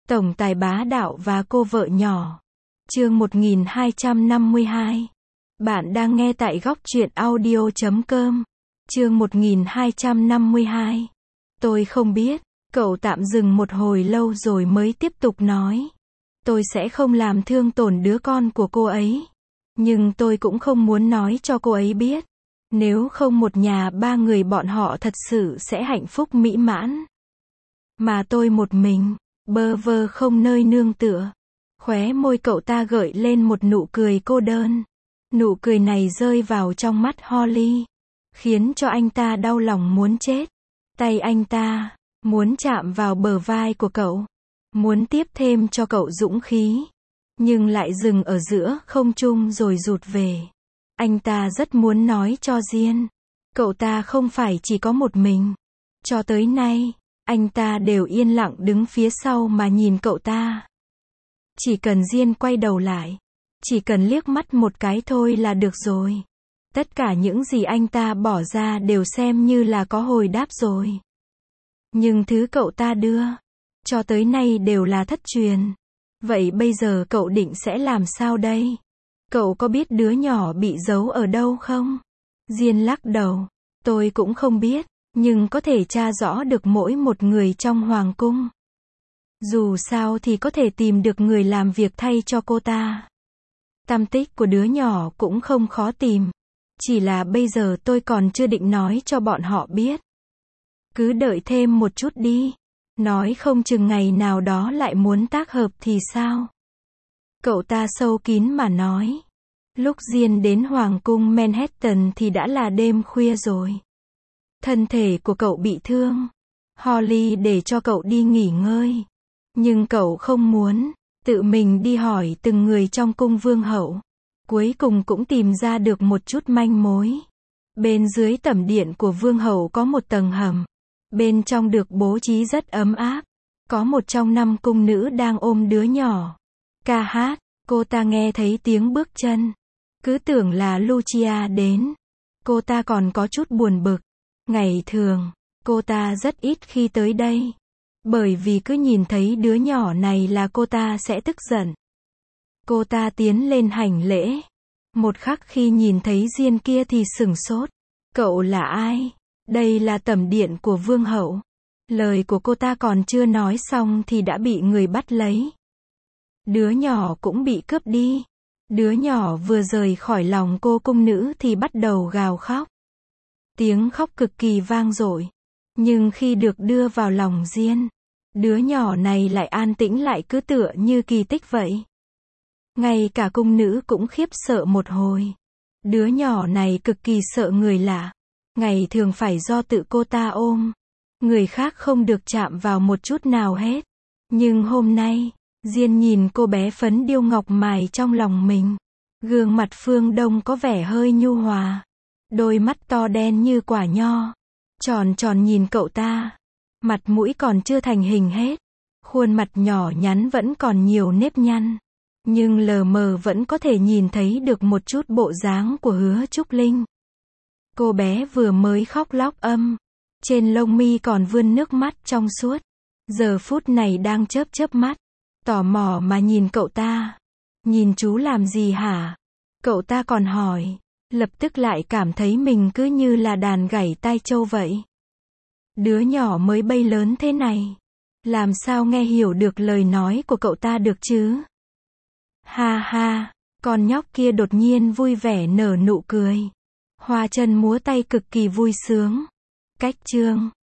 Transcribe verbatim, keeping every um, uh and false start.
Tổng tài bá đạo và cô vợ nhỏ. Chương một nghìn hai trăm năm mươi hai. Bạn đang nghe tại góc truyện audio chấm com. Chương một nghìn hai trăm năm mươi hai. Tôi không biết. Cậu tạm dừng một hồi lâu rồi mới tiếp tục nói. Tôi sẽ không làm thương tổn đứa con của cô ấy. Nhưng tôi cũng không muốn nói cho cô ấy biết. Nếu không một nhà ba người bọn họ thật sự sẽ hạnh phúc mỹ mãn. Mà tôi một mình, bơ vơ không nơi nương tựa. Khóe môi cậu ta gợi lên một nụ cười cô đơn. Nụ cười này rơi vào trong mắt Holly, khiến cho anh ta đau lòng muốn chết. Tay anh ta muốn chạm vào bờ vai của cậu, muốn tiếp thêm cho cậu dũng khí, nhưng lại dừng ở giữa không trung rồi rụt về. Anh ta rất muốn nói cho Diên, cậu ta không phải chỉ có một mình. Cho tới nay, anh ta đều yên lặng đứng phía sau mà nhìn cậu ta. Chỉ cần Diên quay đầu lại, chỉ cần liếc mắt một cái thôi là được rồi. Tất cả những gì anh ta bỏ ra đều xem như là có hồi đáp rồi. Nhưng thứ cậu ta đưa, cho tới nay đều là thất truyền. Vậy bây giờ cậu định sẽ làm sao đây? Cậu có biết đứa nhỏ bị giấu ở đâu không? Diên lắc đầu. Tôi cũng không biết, nhưng có thể tra rõ được mỗi một người trong hoàng cung. Dù sao thì có thể tìm được người làm việc thay cho cô ta. Tăm tích của đứa nhỏ cũng không khó tìm. Chỉ là bây giờ tôi còn chưa định nói cho bọn họ biết. Cứ đợi thêm một chút đi. Nói không chừng ngày nào đó lại muốn tác hợp thì sao? Cậu ta sâu kín mà nói. Lúc Diên đến hoàng cung Manhattan thì đã là đêm khuya rồi. Thân thể của cậu bị thương. Holly để cho cậu đi nghỉ ngơi. Nhưng cậu không muốn tự mình đi hỏi từng người trong cung vương hậu. Cuối cùng cũng tìm ra được một chút manh mối. Bên dưới tẩm điện của vương hậu có một tầng hầm. Bên trong được bố trí rất ấm áp. Có một trong năm cung nữ đang ôm đứa nhỏ. Ca hát, cô ta nghe thấy tiếng bước chân. Cứ tưởng là Lucia đến. Cô ta còn có chút buồn bực. Ngày thường, cô ta rất ít khi tới đây. Bởi vì cứ nhìn thấy đứa nhỏ này là cô ta sẽ tức giận. Cô ta tiến lên hành lễ. Một khắc khi nhìn thấy Diên kia thì sửng sốt. Cậu là ai? Đây là tẩm điện của vương hậu. Lời của cô ta còn chưa nói xong thì đã bị người bắt lấy. Đứa nhỏ cũng bị cướp đi. Đứa nhỏ vừa rời khỏi lòng cô cung nữ thì bắt đầu gào khóc. Tiếng khóc cực kỳ vang dội. Nhưng khi được đưa vào lòng Diên, đứa nhỏ này lại an tĩnh lại cứ tựa như kỳ tích vậy. Ngay cả cung nữ cũng khiếp sợ một hồi. Đứa nhỏ này cực kỳ sợ người lạ. Ngày thường phải do tự cô ta ôm. Người khác không được chạm vào một chút nào hết. Nhưng hôm nay, Diên nhìn cô bé phấn điêu ngọc mài trong lòng mình. Gương mặt Phương Đông có vẻ hơi nhu hòa. Đôi mắt to đen như quả nho. Tròn tròn nhìn cậu ta. Mặt mũi còn chưa thành hình hết. Khuôn mặt nhỏ nhắn vẫn còn nhiều nếp nhăn. Nhưng lờ mờ vẫn có thể nhìn thấy được một chút bộ dáng của Hứa Trúc Linh. Cô bé vừa mới khóc lóc âm. Trên lông mi còn vươn nước mắt trong suốt. Giờ phút này đang chớp chớp mắt. Tò mò mà nhìn cậu ta. Nhìn chú làm gì hả? Cậu ta còn hỏi. Lập tức lại cảm thấy mình cứ như là đàn gảy tai trâu vậy. Đứa nhỏ mới bay lớn thế này. Làm sao nghe hiểu được lời nói của cậu ta được chứ? Ha ha, con nhóc kia đột nhiên vui vẻ nở nụ cười. Hoa chân múa tay cực kỳ vui sướng. Cách chương